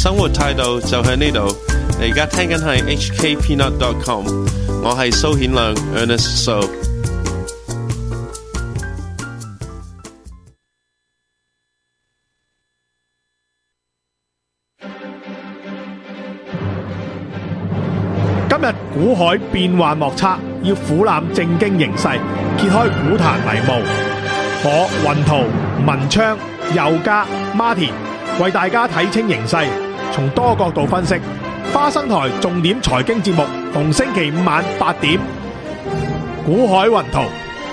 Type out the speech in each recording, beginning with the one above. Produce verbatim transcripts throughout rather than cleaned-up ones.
生活態度就喺呢度。你而家聽緊係 H K Peanut dot com， 我係蘇顯亮 Ernest So。 今日股海變幻莫測，要俯瞰正經形勢，揭開股壇迷霧。我雲圖、文昌、佑嘉、Martin 為大家睇清形勢，從多角度分析。花生台重點財經節目，逢星期五晚八點，股海雲圖。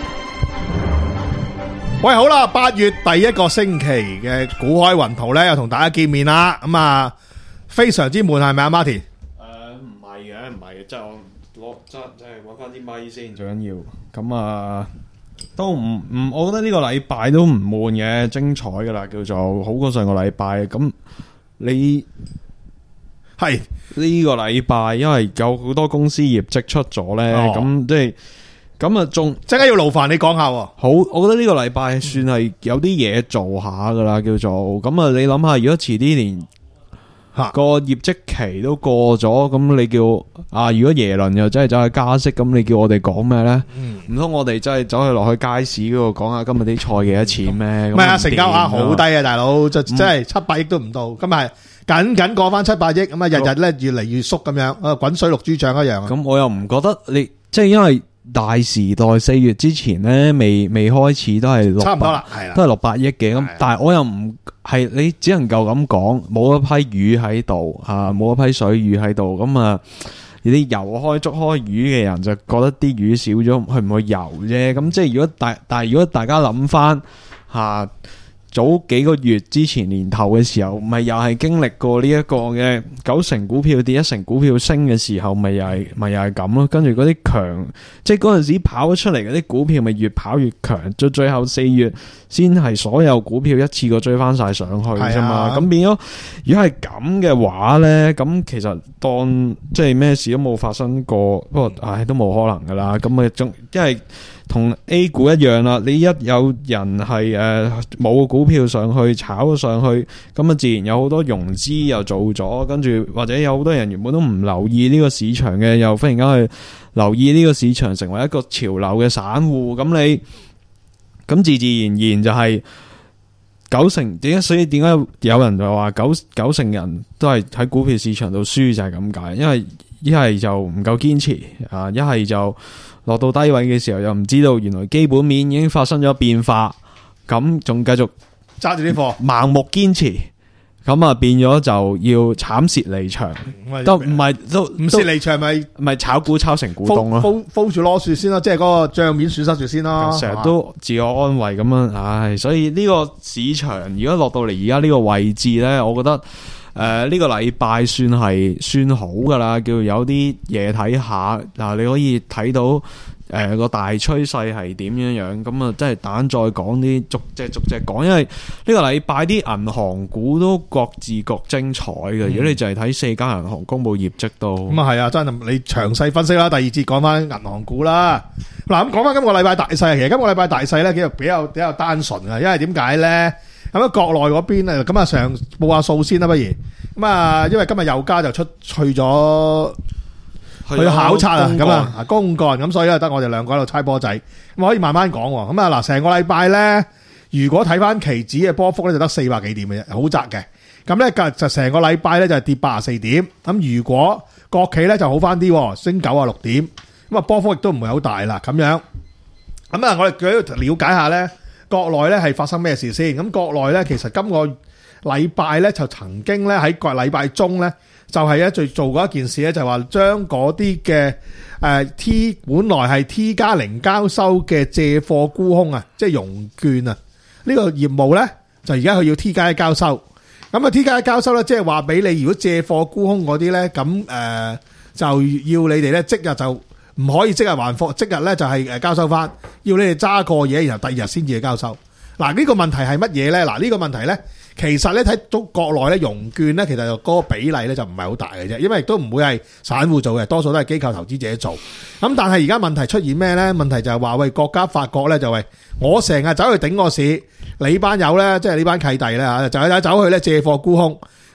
喂，好啦，八月第一個星期嘅股海雲圖咧，又同大家見面啦。咁啊，非常之悶，係咪啊，Martin？ 誒，唔係嘅，唔係嘅，即係我攞即即係揾翻啲咪先，最緊要。咁啊，都唔唔，我覺得呢個禮拜都唔悶嘅，精彩噶啦，叫做好過上個禮拜。咁你？係呢個禮拜，因為有好多公司業績出咗咧，咁即係咁啊，仲即刻要勞煩你講下。 好，我覺得呢個禮拜算係有啲嘢做下噶啦，叫做咁啊。你諗下，如果遲啲連個業績期都過咗，咁你叫啊，如果耶倫又真係走去加息，咁你叫我哋講咩咧？唔通我哋真係走去落去街市嗰度講下今日啲菜幾多錢咩？ 唔係啊，成交額好低啊，大佬，就真係七百億都唔到，咁係。緊緊過翻七百億，咁啊日日咧越嚟越縮咁樣，啊滾水淥豬腸一樣。 咁我又唔覺得你即係因為大時代四月之前咧未未開始都係六百， 差唔多啦，係啦， 都係六百億嘅。咁但係我又唔係你只能夠咁講，冇一批魚喺度吓，冇一批水魚喺度，咁啊啲游開捉開魚嘅人就覺得啲魚少咗，去唔去游啫？咁即係如果大但係如果大家諗翻吓。早幾個月之前年頭嘅時候，咪又係經歷過呢一個嘅九成股票跌一成股票升嘅時候，咪又係咪又係咁咯？跟住嗰啲強，即係嗰陣時跑咗出嚟嗰啲股票，咪越跑越強，到最後四月先係所有股票一次過追翻晒上去啫嘛。咁、啊、變咗，如果係咁嘅話咧，咁其實當即係咩事都冇發生過，不過唉都冇可能噶啦。咁咪仲因為。同 A 股一樣啦，你一有人係誒冇股票上去炒咗上去，咁啊自然有好多融資又做咗，跟住或者有好多人原本都唔留意呢個市場嘅，又忽然間去留意呢個市場，成為一個潮流嘅散戶，咁你咁自自然然就係九成點解？所以點解有人就話九九成人都係喺股票市場度輸就係咁解，因為一係就唔夠堅持啊，一係就。落到低位嘅時候，又唔知道原來基本面已經發生咗變化，咁仲繼續揸住啲貨， 盲目堅持，咁啊變咗就要慘蝕離場，都唔係都唔蝕離場咪咪炒股炒成股東咯 ，hold 住攞住先咯，即係嗰個賬面損失住先咯， 成日都自我安慰咁樣，唉，所以呢個市場如果落到嚟而家呢個位置咧，我覺得。誒，呢、呃這個禮拜算係算好噶啦，叫有啲嘢睇下嗱，你可以睇到誒個、呃、大趨勢係點樣樣，咁啊，即係等再講啲逐隻逐隻講，因為呢個禮拜啲銀行股都各自各精彩嘅。嗯、如果你就係睇四間銀行公布業績都咁啊，係啊，真係你詳細分析啦。第二節講翻銀行股啦。嗱，咁講翻今個禮拜大勢，其實今個禮拜大勢咧，其實比較比較單純啊，因為點解咧？咁啊，國內嗰邊啊，咁啊，上報下數先啦，不如咁啊，因為今日佑嘉就出去咗去考察啊，咁啊，公幹，咁所以咧得我哋兩個喺度猜波仔，咁可以慢慢講。咁啊，嗱，成個禮拜咧，如果睇翻期指嘅波幅咧，就得四百幾點嘅啫，好窄嘅。咁咧，就成個禮拜咧就係跌八十四點。咁如果國企咧就好翻啲，升九啊六點，咁啊波幅亦都唔係好大啦。咁樣，咁啊，我哋喺度了解下咧。國內咧係發生咩事先？咁國內咧其實今個禮拜咧就曾經咧喺個禮拜中咧就係咧最做過一件事咧，就係話將嗰啲嘅誒 T 本來係 T 加零交收嘅借貨沽空啊，即係融券啊，呢個業務咧就而家佢要 T 加一交收。咁啊 T 加一交收咧，即係話俾你如果借貨沽空嗰啲咧，咁誒就要你哋咧即日就。唔可以即日還貨，即日咧就係誒交收翻，要你哋揸過嘢，然後第二日先至交收。嗱，呢個問題係乜嘢咧？嗱，呢個問題咧，其實咧睇到國內咧融券咧，其實就嗰個比例咧就唔係好大嘅啫，因為亦都唔會係散戶做嘅，多數都係機構投資者做。咁但係而家問題出現咩咧？問題就係話喂，國家發覺咧就係我成日走去頂個市，你班友咧即係呢班契弟咧嚇，就係走去咧借貨沽空。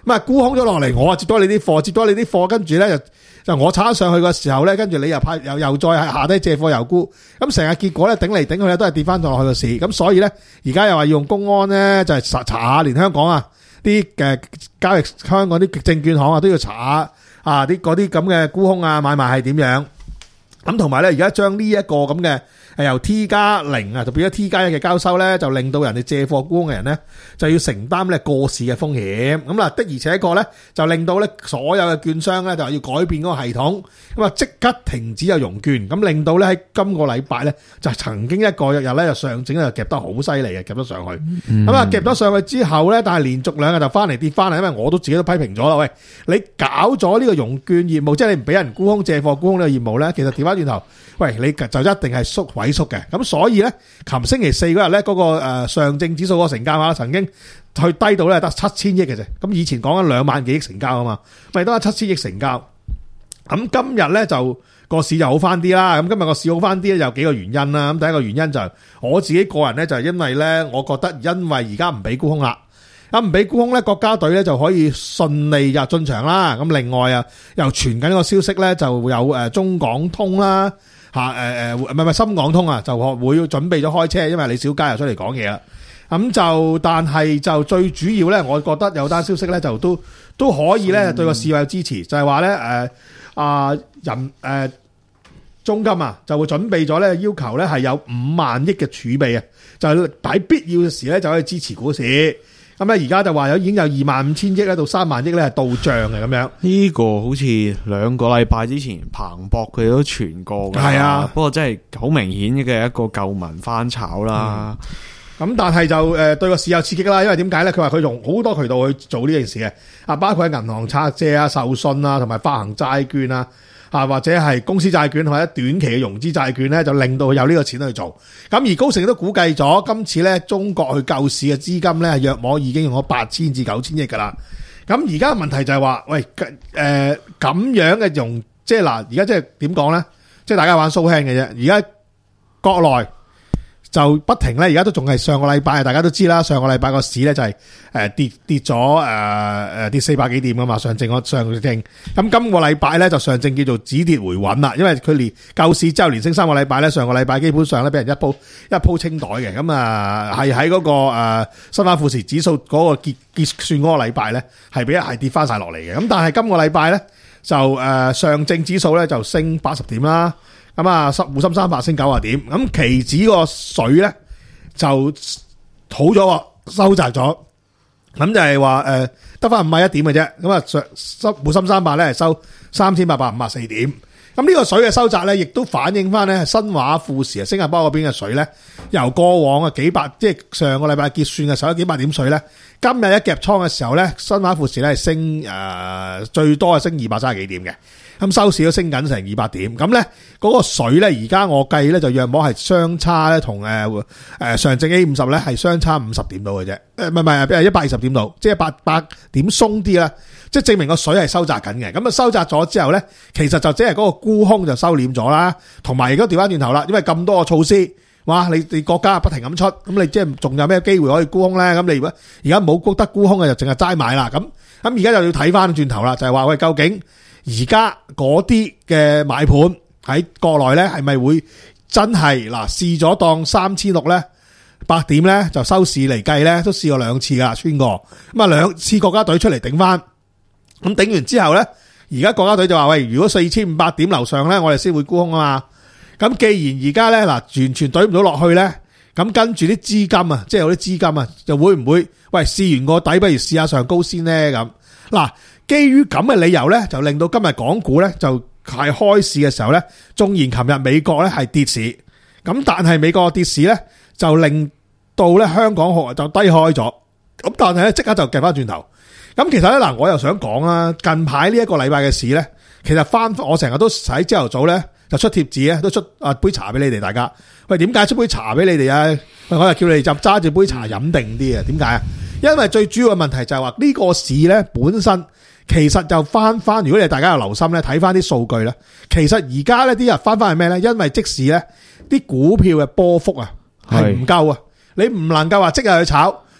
咁啊沽空咗落嚟，我啊接咗你啲貨，接咗你啲貨，跟住咧就就我炒上去嘅時候咧，跟住你又派又又再喺下低借貨又沽，咁成日結果咧頂嚟頂去咧都係跌翻咗落去個市，咁所以咧而家又話要用公安咧就係查查下，連香港啊啲嘅交易香港啲證券行啊都要查下啊啲嗰啲咁嘅沽空啊買賣係點樣，咁同埋咧而家將呢一個咁嘅。係由 T 加零啊，就變咗 T 加一嘅交收咧，就令到人哋借貨沽空嘅人咧，就要承擔咧過市嘅風險。咁啦，的而且確咧，就令到咧所有嘅券商咧，就要改變嗰個系統，咁啊即刻停止有融券，咁令到咧喺今個禮拜咧，就曾經一個日日咧就上證咧就夾得好犀利嘅，夾得上去。咁啊夾咗上去之後咧，但係連續兩日就翻嚟跌翻嚟，因為我都自己都批評咗啦。喂，你搞咗呢個融券業務，即係你唔俾人沽空借貨沽空呢個業務咧，其實調翻轉頭，喂，你就一定係縮萎縮嘅。咁所以咧，琴星期四嗰日咧，嗰個誒上證指數嗰個成交額曾經去低到咧得七千億嘅啫。咁以前講緊兩萬幾億成交啊嘛，咪得七千億成交。咁今日咧就個市就好翻啲啦。咁今日個市好翻啲咧，有幾個原因啦。咁第一個原因就係我自己個人咧，就係因為咧，我覺得因為而家唔俾沽空啦，咁唔俾沽空咧，國家隊咧就可以順利入進場啦。咁另外啊，又傳緊個消息咧，就有誒中港通啦。吓誒誒，唔係唔係深港通啊，就會準備咗開車，因為李小加又出嚟講嘢啦。咁就但係就最主要咧，我覺得有單消息咧，就都都可以咧對個市有支持，就係話咧誒啊人誒、呃、中金啊就會準備咗咧要求咧係有五萬億嘅儲備啊，就喺必要嘅時咧就可以支持股市。咁咧而家就話有已經有二萬五千億咧到三萬億咧係到賬嘅咁樣。呢個好似兩個禮拜之前彭博佢都傳過嘅。係啊，不過真係好明顯嘅一個舊聞翻炒啦。 咁、嗯、但係就誒對個市有刺激啦，因為點解咧？佢話佢用好多渠道去做呢件事嘅，啊包括喺銀行拆借啊、授信啊、同埋發行債券啊。啊，或者係公司債券或者短期嘅融資債券咧，就令到佢有呢個錢去做。咁而高盛都估計咗，今次咧中國去救市嘅資金咧，約莫已經用咗八千至九千億噶啦。咁而家嘅問題就係話，喂，誒、呃、咁樣嘅融，即係嗱，而家即係點講咧？即係大家玩 show hand 嘅啫。而家國內就不停咧，而家都仲係上個禮拜，大家都知啦。上個禮拜個市咧就係誒跌跌咗誒誒跌四百幾點噶嘛，上證我上證。咁今個禮拜咧就上證叫做止跌回穩啦，因為佢連救市之後連升三個禮拜咧，上個禮拜基本上咧俾人一鋪一鋪清袋嘅。咁啊係喺嗰個誒新華富時指數嗰個結結算嗰個禮拜咧係俾一係跌翻晒落嚟嘅。咁但係今個禮拜咧就誒上證指數咧就升八十點啦。咁啊，滬深三百升九啊點，咁期指個水咧就好咗，收窄咗，咁就係話誒得翻五十一點嘅啫。咁啊，上滬深三百咧係收三千八百五十四點。咁呢個水嘅收窄咧，亦都反映翻咧新華富時啊，新加坡嗰邊嘅水咧，由過往嘅幾百，即係上個禮拜結算嘅時候幾百點水咧，今日一夾倉嘅時候咧，新華富時咧係升誒、呃、最多係升二百三十幾點嘅。咁收市都升緊成二百點，咁咧嗰個水咧，而家我計咧就約莫係相差咧同誒誒上證 A 五十咧係相差五十點度嘅啫，誒唔係唔係一百二十點度，即係八百點鬆啲啦，即係證明個水係收窄緊嘅。咁啊收窄咗之後咧，其實就只係嗰個沽空就收斂咗啦，同埋而家調翻轉頭啦，因為咁多個措施，哇！你你國家不停咁出，咁你即係仲有咩機會可以沽空咧？咁你如果而家冇沽得沽空嘅，就淨係齋買啦。咁咁而家就要睇翻轉頭啦，就係話喂，究竟而家嗰啲嘅買盤喺國內咧，係咪會真係嗱試咗當三千六咧百點咧就收市嚟計咧，都試過兩次噶穿過，咁啊兩次國家隊出嚟頂翻，咁頂完之後咧，而家國家隊就話喂，如果四千五百點樓上咧，我哋先會沽空啊嘛。咁既然而家咧嗱完全懟唔到落去咧，咁跟住啲資金啊，即係有啲資金啊，就會唔會喂試完個底，不如試下上高先咧咁嗱。基於咁嘅理由咧，就令到今日港股咧就係開市嘅時候咧，縱然琴日美國咧係跌市，咁但係美國跌市咧就令到咧香港學就低開咗，咁但係咧即刻就夾翻轉頭。咁其實咧嗱，我又想講啦，近排呢一個禮拜嘅市咧，其實翻我成日都喺朝頭早咧就出貼紙咧，都出啊杯茶俾你哋大家。喂，點解出杯茶俾你哋啊？喂，我就叫你哋就揸住杯茶飲定啲啊？點解啊？因為最主要嘅問題就係話呢個市咧本身。其實就翻翻，如果你大家有留心咧，睇翻啲數據咧，其實而家呢啲人翻翻係咩咧？因為即使咧啲股票嘅波幅啊係唔夠啊，你唔能夠話即日去炒，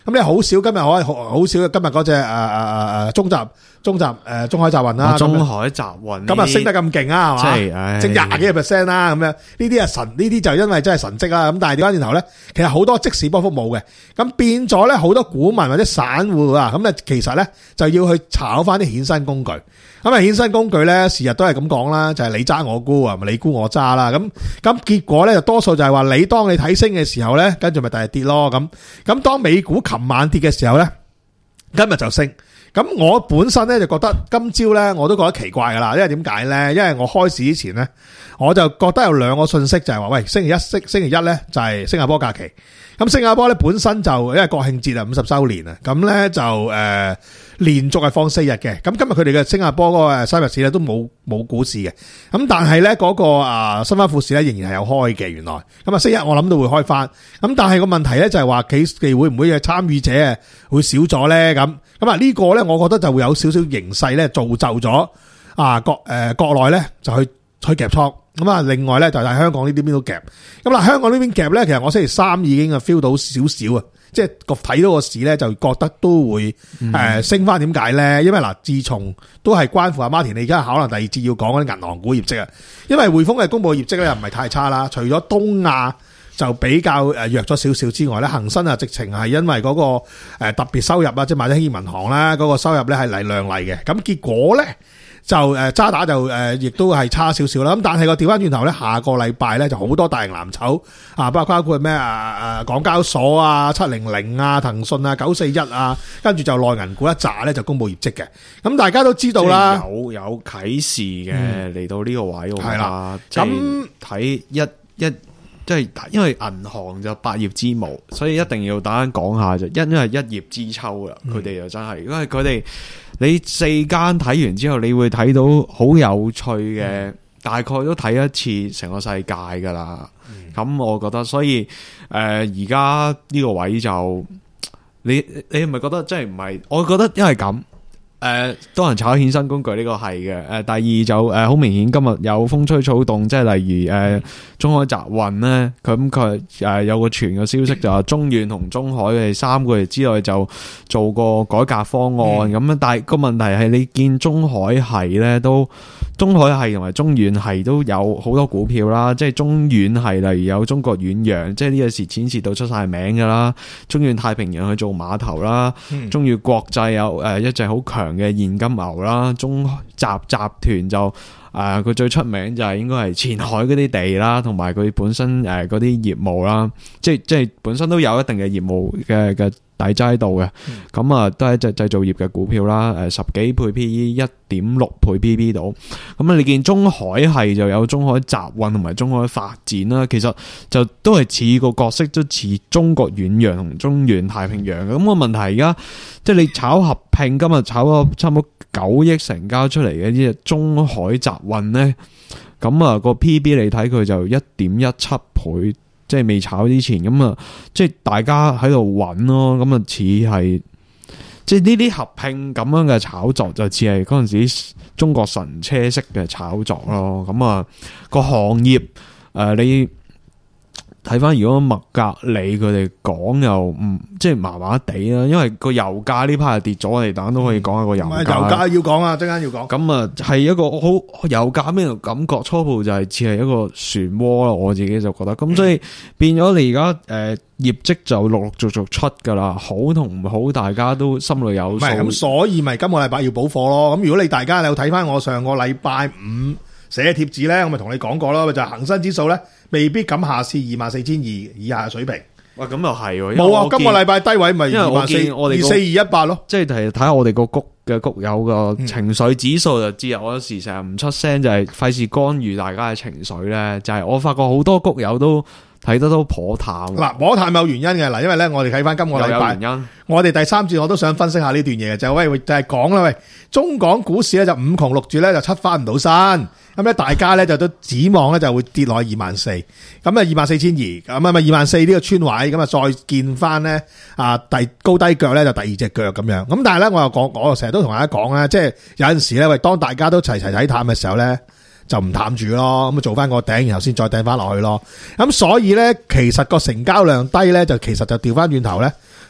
咁你好少今日可以好好少今日嗰隻誒誒誒誒中集中集誒中海集運啦， 中海集運今日升得咁勁啊，係嘛？ 即係升廿幾個 percent 啦，咁樣呢啲係神，呢啲就因為真係神蹟啦。咁但係調翻轉頭咧，其實好多即時波幅冇嘅，咁變咗咧好多股民或者散戶啊，咁咧其實咧就要去炒翻啲衍生工具。咁啊衍生工具咧，時日都係咁講啦，就係你揸我沽啊，咪你沽我揸啦。咁咁結果咧就多數就係話你當你睇升嘅時候咧，跟住咪第日跌咯。咁咁當美股琴晚跌嘅時候咧，今日就升。咁我本身咧就覺得今朝咧我都覺得奇怪噶啦，因為點解咧？因為我開市之前咧，我就覺得有兩個信息就係話，喂，星期一星星期一咧就係新加坡假期。咁新加坡咧本身就因為國慶節啊，五十週年啊，咁咧就誒、呃、連續係放四日嘅。咁今日佢哋嘅新加坡嗰個三日市咧都冇冇股市嘅。咁但係咧嗰個啊新華富士咧仍然係有開嘅，原來。咁啊星期一我諗到會開翻。咁但係個問題咧就係話佢哋會唔會嘅參與者啊會少咗咧？咁咁啊呢個咧我覺得就會有少少形勢咧造就咗啊國誒、呃、國內咧就去去夾倉。咁啊，另外咧就係香港呢啲邊都夾。咁嗱，香港呢邊夾咧，其實我星期三已經啊 feel 到少少啊，即係個睇到個市咧，就覺得都會誒升翻。點解咧？因為嗱，自從都係關乎阿 Martin，你而家可能第二節要講嗰啲銀行股業績啊。因為匯豐嘅公佈業績咧又唔係太差啦，除咗東亞就比較誒弱咗少少之外咧，恒生啊直情係因為嗰個誒特別收入啊，即係買咗興業銀行啦，嗰個收入咧係嚟亮麗嘅。咁結果咧。就誒渣打就誒亦都係差少少啦，咁但係個調翻轉頭咧，下個禮拜咧就好多大型藍籌啊，包括包括咩啊誒港交所啊、七零零啊、騰訊啊、九四一啊，跟住就內銀股一紮咧就公佈業績嘅。咁大家都知道啦， 有有啟示嘅嚟、嗯、到呢個位係啦。咁睇一一即係因為銀行就百業之母，所以一定要大家講下就因因為一葉知秋啦，佢哋就真係因為佢哋。你四間睇完之後，你會睇到好有趣嘅、嗯，大概都睇一次成個世界噶啦。咁、嗯、我覺得，所以誒而家呢個位就你你係咪覺得真係唔係？我覺得因為咁。誒、呃，多人炒衍生工具呢個係嘅。誒、呃，第二就誒，好、呃、明顯今日有風吹草動，即係例如誒、呃，中海集運咧，咁佢誒有個傳嘅消息就話中遠同中海佢哋三個月之內就做個改革方案咁樣、嗯，但係個問題係你見中海係咧都中海係同埋中遠係都有好多股票啦，即係中遠係例如有中國遠洋，即係呢個時錢蝕到出晒名噶啦，中遠太平洋去做碼頭啦，嗯、中遠國際有誒一隻好強嘅現金牛啦，中集集團就誒佢、呃、最出名就係應該係前海嗰啲地啦，同埋佢本身誒嗰啲業務啦，即係即係本身都有一定嘅業務嘅嘅底質喺度嘅，咁、嗯、啊都係一隻製造業嘅股票啦，誒十幾倍 P E， 一點六倍 P B 度，咁啊你見中海係就有中海集運同埋中海發展啦，其實就都係似個角色都似中國遠洋同中遠太平洋嘅，咁、那個問題而家即係你炒合併，今日炒咗差唔多九億成交出嚟嘅呢隻中海集運咧，咁啊個 P B 你睇佢就一點一七倍。即係未炒之前咁啊，即係大家喺度揾咯，咁啊似係即係呢啲合併咁樣嘅炒作，就似係嗰陣時中國神車式嘅炒作咯。咁啊個行業誒、呃，你睇翻如果麥格理佢哋講又唔即係麻麻地啦，因為個油價呢排係跌咗，我哋等都可以講下個油價。油價要講啊，陣間要講。咁啊係一個好油價咩感覺？初步就係似係一個漩渦咯，我自己就覺得。咁所以變咗你而家誒業績就陸陸續續出噶啦，好同唔好大家都心裏有數。 咁所以咪今個禮拜要補貨咯。咁如果你大家你有睇翻我上個禮拜五寫嘅貼紙咧，我咪同你講過咯，就係恒生指數咧。未必敢下試二萬四千二以下嘅水平。喂，咁又係冇啊！今個禮拜低位咪二萬四，二四二一八咯。即係睇睇下我哋個谷嘅谷友個情緒指數就知啊、嗯！我有時成日唔出聲就係費事干預大家嘅情緒咧。就係、是、我發覺好多谷友都睇得都頗淡。嗱，頗淡有原因嘅嗱，因為咧我哋睇翻今個禮拜，有原因我哋第三節我都想分析下呢段嘢嘅，就喂就係講啦喂，中港股市咧就五窮六絕咧就七翻唔到身。咁咧，大家咧就都指望咧就會跌落去二萬四，咁啊二萬四千二，咁啊咪二萬四呢個村位，咁啊再見翻咧啊第高低腳咧就第二隻腳咁樣。咁但係咧我又講，我又成日都同大家講咧，即係有陣時咧，喂，當大家都齊齊睇淡嘅時候咧，就唔淡住咯，咁啊做翻個頂，然後先再掟翻落去咯。咁所以咧，其實個成交量低咧，就其實就調翻轉頭咧。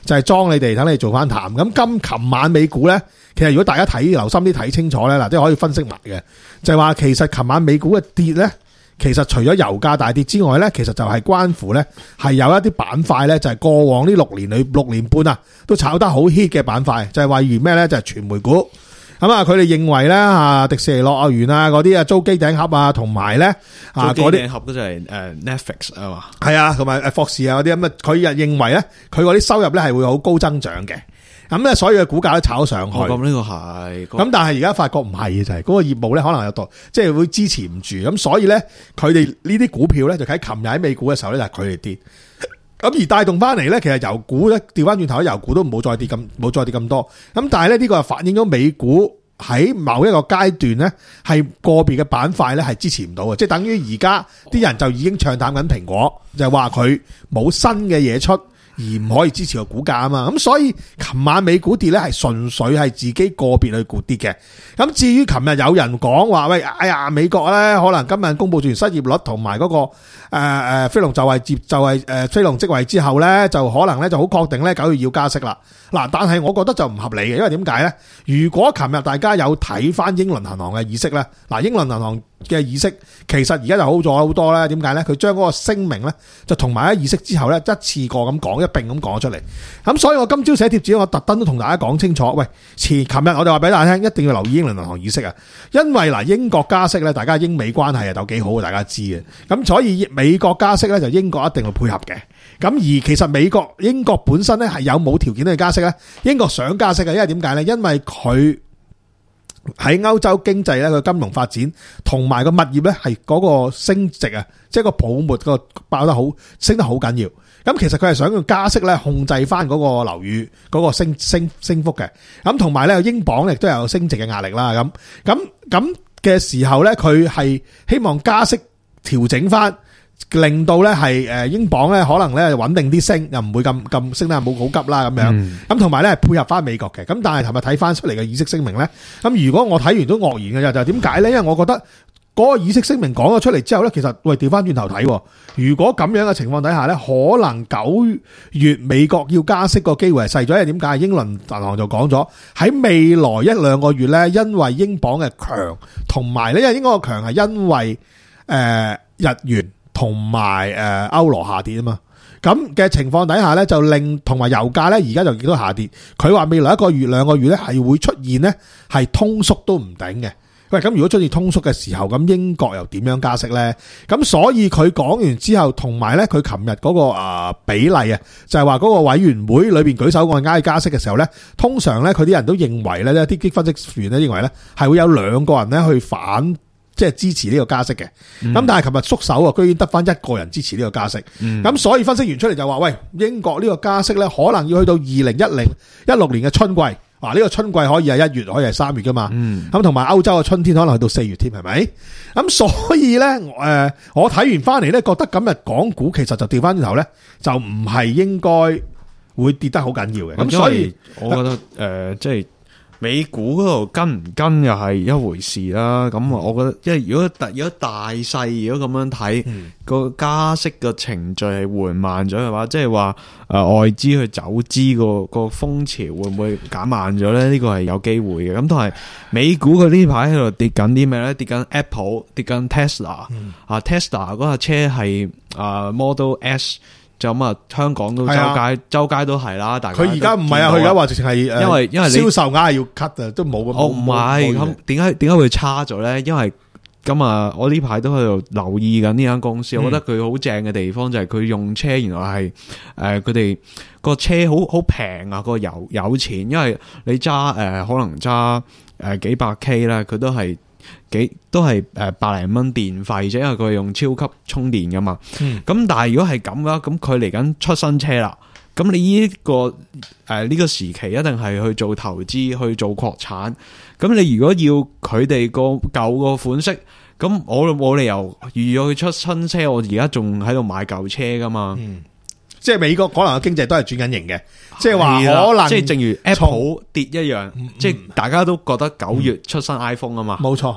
就係裝你哋，等你哋做翻淡。咁今琴晚美股咧，其實如果大家睇留心啲睇清楚咧，嗱，即係可以分析埋嘅，就係話其實琴晚美股嘅跌咧，其實除咗油價大跌之外咧，其實就係關乎咧係有一啲板塊咧，就係過往呢六年裏六年半啊，都炒得好 hit 嘅板塊，就係話如咩咧，就係傳媒股。咁啊，佢哋認為咧啊，迪士尼樂園啊嗰啲啊租機頂盒啊，同埋咧啊嗰啲盒都就係誒 Netflix 啊嘛， 係啊，同埋誒霍士啊嗰啲咁啊，佢又認為咧，佢嗰啲收入咧係會好高增長嘅。咁咧，所以嘅股價都炒上去。咁呢個係， 咁但係而家發覺唔係嘅就係嗰個業務咧，可能有度即係會支持唔住。咁所以咧，佢哋呢啲股票咧，就喺琴日喺美股嘅時候咧，就係佢哋跌。咁而帶動翻嚟咧，其實油股咧調翻轉頭，油股都冇再跌咁冇再跌咁多。咁但係咧呢個係反映咗美股喺某一個階段咧，係個別嘅板塊咧係支持唔到嘅，即係等於而家啲人就已經唱淡緊蘋果，就係話佢冇新嘅嘢出。而唔可以支持個股價啊嘛，咁所以琴晚美股跌咧係純粹係自己個別去股跌嘅。咁至於琴日有人講話，喂，哎呀，美國咧可能今日公布完失業率同埋嗰個誒誒非農就位接就係誒非農職位之後咧，就可能咧就好確定咧九月要加息啦。嗱，但係我覺得就唔合理嘅，因為點解咧？如果琴日大家有睇翻英倫銀行嘅議息咧，嗱，英倫銀行嘅議息其實而家就好咗好多咧。點解咧？佢將嗰個聲明咧就同埋喺議息之後咧一次過咁講，一併咁講咗出嚟。咁所以我今朝寫貼紙，我特登都同大家講清楚。喂，前琴日我哋話俾大家聽，一定要留意英倫銀行議息啊，因為嗱英國加息咧，大家英美關係啊有幾好，大家知嘅。咁所以美國加息咧，就英國一定會配合嘅。咁而其實美國英國本身咧係有冇條件去加息咧？英國想加息嘅，因為點解咧？因為佢喺歐洲經濟咧，個金融發展同埋個物業咧係嗰個升值啊，即係個泡沫個爆得好，升得好緊要。咁其實佢係想用加息咧控制翻嗰個樓宇嗰個升升升幅嘅。咁同埋咧，英鎊亦都有升值嘅壓力啦。咁咁咁嘅時候咧，佢係希望加息調整翻。令到咧係誒英鎊咧可能咧穩定啲升，又唔會咁咁升得冇好急啦咁樣。咁同埋咧配合翻美國嘅。咁但係琴日睇翻出嚟嘅議息聲明咧，咁如果我睇完都愕然嘅就就點解咧？因為我覺得嗰個議息聲明講咗出嚟之後咧，其實喂調翻轉頭睇，如果咁樣嘅情況底下咧，可能九月美國要加息個機會係細咗。因為點解？英倫銀行就講咗喺未來一兩個月咧，因為英鎊嘅強，同埋咧因為英鎊嘅強係因為誒、呃、日元。同埋誒歐羅下跌啊嘛，咁嘅情況底下咧，就令同埋油價咧而家就亦都下跌。佢話未來一個月兩個月咧係會出現咧係通縮都唔頂嘅。喂，咁如果出現通縮嘅時候，咁英國又點樣加息咧？咁所以佢講完之後，同埋咧佢琴日嗰個啊比例啊，就係話嗰個委員會裏邊舉手按壓加息嘅時候咧，通常咧佢啲人都認為咧，啲啲分析員咧認為咧係會有兩個人咧去反。即係支持呢個加息嘅，咁、嗯、但係琴日縮手啊，居然得翻一個人支持呢個加息，咁、嗯、所以分析員出嚟就話：喂，英國呢個加息咧，可能要去到二零一零一六年嘅春季，啊呢、呢個春季可以係一月，可以係三月噶嘛，咁同埋歐洲嘅春天可能去到四月添，係咪？咁所以咧，誒、呃，我睇完翻嚟咧，覺得今日港股其實就調翻轉頭咧，就唔係應該會跌得好緊要嘅。咁所以我覺得誒、呃，即係。美股嗰度跟唔跟又係一回事啦，咁我覺得，因為如果大如果大細如果咁樣睇，個、嗯、加息嘅程序係緩慢咗嘅話，即係話誒外資去走資個個風潮會唔會減慢咗咧？呢個係有機會嘅。咁同埋美股佢呢排喺度跌緊啲咩咧？跌緊 Apple， 跌緊 Tesla、嗯。啊 Tesla 嗰架車係啊 Model S。就咁啊！香港都周街、啊、周街都係啦，但係佢而家唔係啊！佢而家話直情係因為因為銷售額係要 cut 啊，都冇咁。 哦，唔係咁點解點解會差咗咧？因為咁啊，我呢排都喺度留意緊呢間公司，嗯、我覺得佢好正嘅地方就係佢用車原來係誒佢哋個車好好平啊，個油有錢，因為你揸誒、呃、可能揸誒幾百 K 啦，佢都係。幾都係誒百零蚊電費啫，因為佢係用超級充電噶嘛。咁、嗯、但係如果係咁嘅，咁佢嚟緊出新車啦。咁你呢、這個誒呢、呃這個時期一定係去做投資，去做擴產。咁你如果要佢哋個舊個款式，咁我冇理由預咗佢出新車，我而家仲喺度買舊車噶嘛。嗯， 即係美國可能嘅經濟都係轉緊型嘅，即係話可能即係正如 Apple 跌一樣，嗯、即係大家都覺得九月出新 iPhone 啊嘛。 冇錯。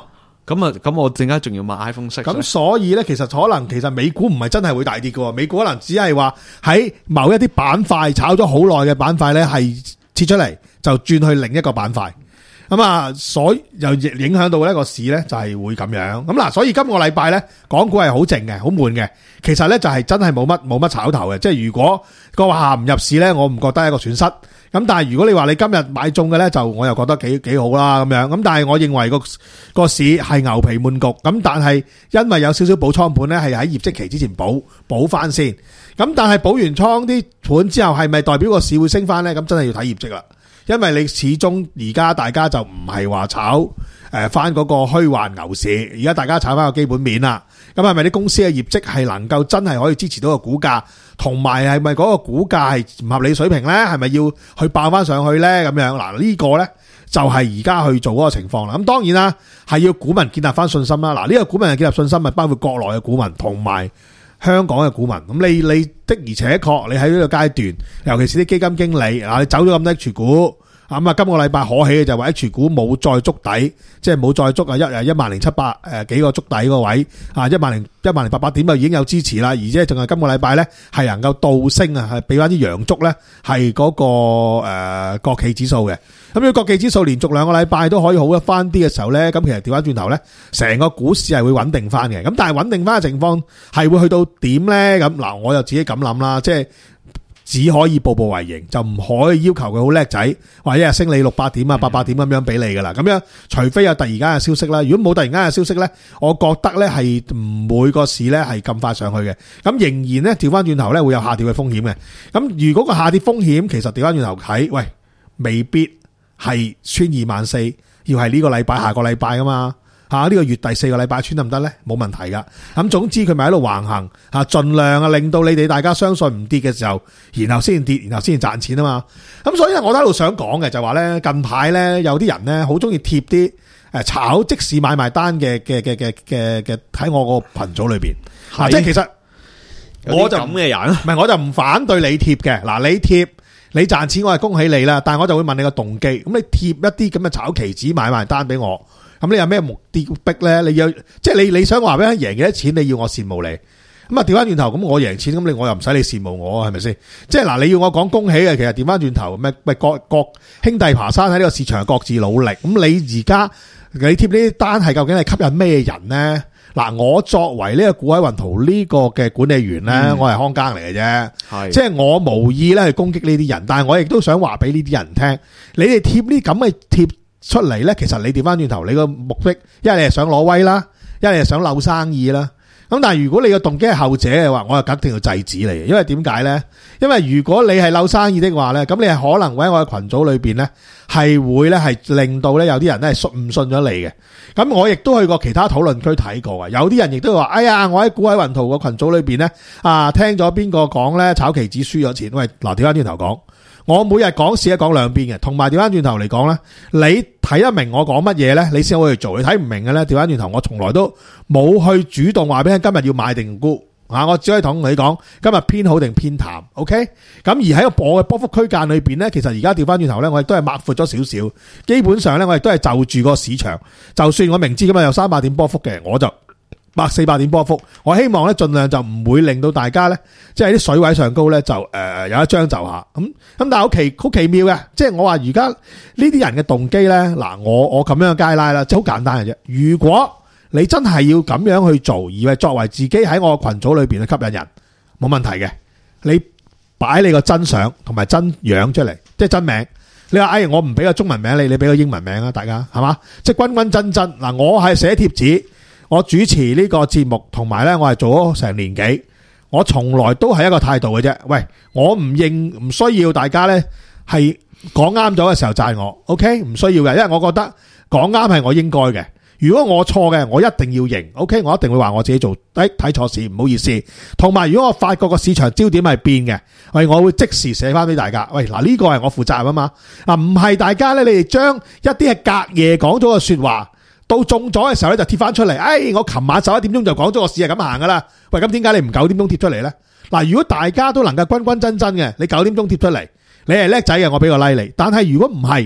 咁啊，咁我陣間仲要買 iPhone 六。 咁所以咧，其實可能其實美股唔係真係會大跌嘅，美股可能只係話喺某一啲板塊炒咗好耐嘅板塊咧，係撤出嚟就轉去另一個板塊。咁啊，所以又影響到呢個市咧，就係會咁樣。咁嗱，所以今個禮拜咧，港股係好靜嘅，好悶嘅。其實咧就係真係冇乜冇乜炒頭嘅。即係如果個下唔入市咧，我唔覺得係一個損失。咁但係如果你話你今日買中嘅咧，就我又覺得幾幾好啦咁樣。咁但係我認為個個市係牛皮悶局。咁但係因為有少少補倉盤咧，係喺業績期之前補補翻先。咁但係補完倉啲盤之後，係咪代表個市會升翻咧？咁真係要睇業績啦。因為你始終而家大家就唔係話炒誒翻嗰個虛幻牛市，而家大家炒翻個基本面啦。咁係咪啲公司嘅業績係能夠真係可以支持到個股價，同埋係咪嗰個股價係唔合理水平咧？係咪要去爆翻上去咧？咁樣嗱，呢個咧就係而家去做嗰個情況啦。咁當然啦，係要股民建立翻信心啦。嗱，呢個股民建立信心，咪包括國內嘅股民同埋香港嘅股民。咁你你的而且確，你喺呢個階段，尤其是啲基金經理啊，你走咗咁多 H 股。咁啊，今個禮拜可喜嘅就係話 H 股冇再觸底，即係冇再觸啊一誒一萬零七百誒幾個觸底個位啊，一萬零一萬零八百點就已經有支持啦，而且仲係今個禮拜咧係能夠倒升啊，係俾翻啲陽燭咧係嗰個誒國企指數嘅。咁如果國企指數連續兩個禮拜都可以好一翻啲嘅時候咧，咁其實調翻轉頭咧，成個股市係會穩定翻嘅。咁但係穩定翻嘅情況係會去到點咧？咁嗱，我就自己咁諗啦，即係。只可以步步為營，就唔可以要求佢好叻仔，或者係升你六百點啊、八百點咁樣俾你噶啦。咁樣除非有突然間嘅消息啦，如果冇突然間嘅消息咧，我覺得咧係唔會個市咧係咁快上去嘅。咁仍然咧調翻轉頭咧會有下跌嘅風險嘅。咁如果個下跌風險其實調翻轉頭睇，喂，未必係穿二萬四，要係呢個禮拜、下個禮拜噶嘛。吓、啊、呢、這個月第四個禮拜穿得唔得咧？冇問題噶。咁總之佢咪喺度橫行吓，盡量啊令到你哋大家相信唔跌嘅時候，然後先跌，然後先賺錢啊嘛。咁所以咧，我喺度想講嘅就話咧，近排咧有啲人咧好中意貼啲誒炒即時買賣單嘅嘅嘅嘅嘅嘅喺我個群組裏邊。係、啊，即係其實我就咁嘅人，唔係我就唔反對你貼嘅。嗱，你貼你賺錢，我係恭喜你啦。但係我就會問你個動機。咁你貼一啲咁嘅炒期指買賣單俾我。咁你有咩目的逼咧？你有即係你你想話俾人贏幾多錢？你要我羨慕你咁啊？調翻轉頭咁我贏錢咁你我又唔使你羨慕我係咪先？即係嗱，你要我講恭喜嘅，其實調翻轉頭咩咩各各兄弟爬山喺呢個市場各自努力。咁你而家你貼呢啲單係究竟係吸引咩人咧？嗱，我作為呢個股海雲圖呢個嘅管理員咧，嗯、我係看更嚟嘅啫，係即係我無意咧去攻擊呢啲人，但係我亦都想話俾呢啲人聽，你哋貼呢咁嘅貼出嚟咧，其實你調翻轉頭，你個目的一係你係想攞威啦，一係你係想扭生意啦。咁但係如果你個動機係後者嘅話，我就一定要制止你。因為點解咧？因為如果你係扭生意的話咧，咁你係可能會喺我嘅群組裏邊咧，係會咧係令到咧有啲人咧係信唔信咗你嘅。咁我亦都去過其他討論區睇過啊，有啲人亦都話：哎呀，我喺股海雲圖個群組裏邊咧啊，聽咗邊個講咧炒期指輸咗錢。喂，嗱，調翻轉頭講。我每日講市一講兩邊嘅，同埋調翻轉頭嚟講咧，你睇得明我講乜嘢咧，你先可以做。你睇唔明嘅咧，調翻轉頭，我從來都冇去主動話俾你今日要買定沽啊，我只可以同你講今日偏好定偏淡。OK，咁而喺個我嘅波幅區間裏邊咧，其實而家調翻轉頭咧，我亦都係擘闊咗少少。基本上咧，我亦都係就住個市場，就算我明知今日有三百點波幅嘅，我就百四百點波幅，我希望咧盡量就唔會令到大家咧，即係啲水位上高咧就誒、呃、有一張就下咁咁，但係好奇好奇妙嘅，即係我話而家呢啲人嘅動機咧，嗱我我咁樣嘅街拉啦，即係好簡單嘅啫。如果你真係要咁樣去做，而係作為自己喺我群組裏邊去吸引人，冇問題嘅。你擺你個真相同埋真樣出嚟，即係真名。你話哎，我唔俾個中文名你，你俾個英文名啊，大家係嘛？即係君君真真嗱，我係寫貼紙。我主持呢個節目，同埋咧，我係做咗成年幾，我從來都係一個態度嘅啫。喂，我唔認，唔需要大家咧係講啱咗嘅時候讚我 ，OK？ 唔需要嘅，因為我覺得講啱係我應該嘅。如果我錯嘅，我一定要認 ，OK？ 我一定會話我自己做，誒睇錯市，唔好意思。同埋，如果我發覺個市場焦點係變嘅，喂，我會即時寫翻俾大家。喂，嗱呢個係我負責任啊嘛，嗱唔係大家咧，你哋將一啲係隔夜講咗嘅說話。到中咗嘅時候咧，就貼翻出嚟。哎，我琴晚十一點鐘就講咗個市係咁行噶啦。喂，咁點解你唔九點鐘貼出嚟咧？嗱，如果大家都能夠均均真真嘅，你九點鐘貼出嚟，你係叻仔嘅，我俾個 like 你。但係如果唔係，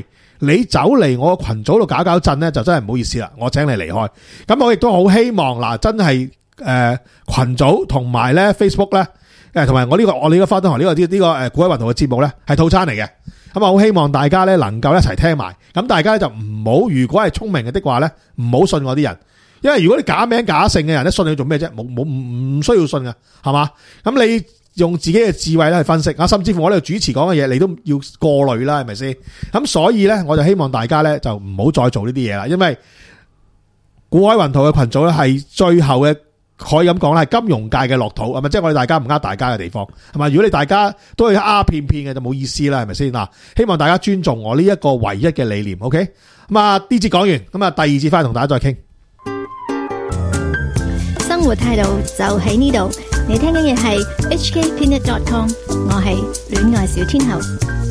你走嚟我個群組度搞搞震咧，就真係唔好意思啦，我請你離開。咁我亦都好希望嗱，真係誒群組同埋咧 Facebook 咧，誒同埋我呢、這個我呢個花燈台呢個呢、這個誒股海運動嘅節目咧係套餐嚟嘅。咁啊，好希望大家咧能夠一齊聽埋。咁大家就唔好，如果係聰明嘅的話咧，唔好信我啲人。因為如果你假名假姓嘅人咧，信你做咩啫？冇冇唔唔需要信㗎，係嘛？咁你用自己嘅智慧咧去分析啊，甚至乎我哋主持講嘅嘢，你都要過濾啦，係咪先？咁所以咧，我就希望大家咧就唔好再做呢啲嘢啦。因為股海雲圖嘅群組咧係最後嘅，可以咁講啦，係金融界嘅樂土，係咪？即係我哋大家唔呃大家嘅地方，係咪？如果你大家都係呃騙騙嘅，就冇意思啦，係咪先嗱？希望大家尊重我呢一個唯一嘅理念 ，OK？ 咁啊，呢節講完，咁啊，第二節翻嚟同大家再傾。 生活態度就喺呢度，你聽緊嘅係 H K Peanut dot com， 我係戀愛小天后。